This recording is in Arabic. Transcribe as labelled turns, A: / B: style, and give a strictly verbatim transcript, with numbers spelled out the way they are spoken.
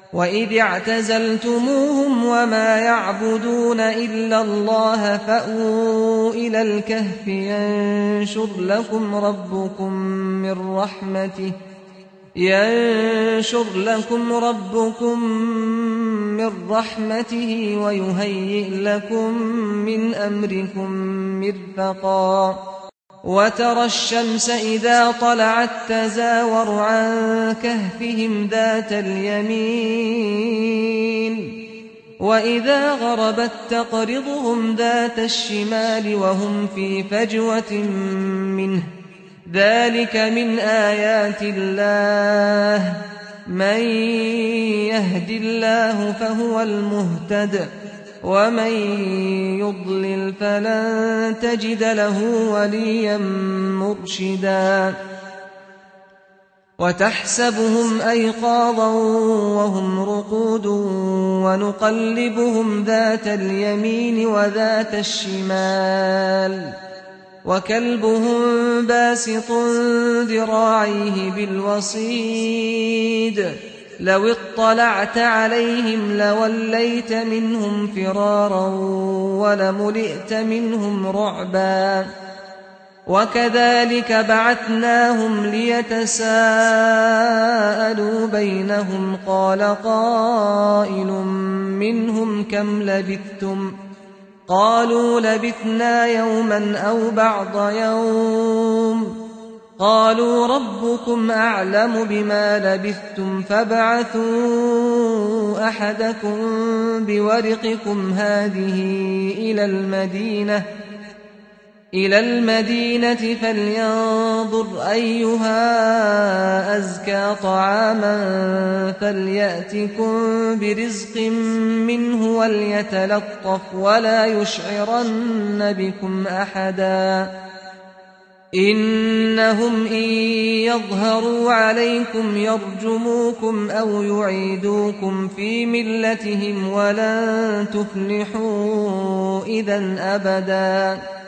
A: وإذ اعتزلتموهم وما يعبدون إلا الله فأووا إلى الكهف ينشر لكم ربكم من رحمته ينشر لكم ربكم من رحمته ويهيئ لكم من أمركم مرفقا وترى الشمس إذا طلعت تزاور عن كهفهم ذات اليمين وإذا غربت تقرضهم ذات الشمال وهم في فجوة منه ذلك من آيات الله من يهد الله فهو المهتد ومن يضلل فلن تجد له وليا مرشدا وتحسبهم أيقاظا وهم رقود ونقلبهم ذات اليمين وذات الشمال وكلبهم باسط ذراعيه بالوصيد لو اطلعت عليهم لوليت منهم فرارا ولملئت منهم رعبا وكذلك بعثناهم ليتساءلوا بينهم قال قائل منهم كم لبثتم قالوا لبثنا يوما أو بعض يوم قالوا ربكم أعلم بما لبثتم فابعثوا أحدكم بورقكم هذه إلى المدينة إلى المدينة فلينظر أيها أزكى طعاما فليأتكم برزق منه وليتلطف ولا يشعرن بكم أحدا إنهم إن يظهروا عليكم يرجموكم أو يعيدوكم في ملتهم ولن تفلحوا إذا أبدا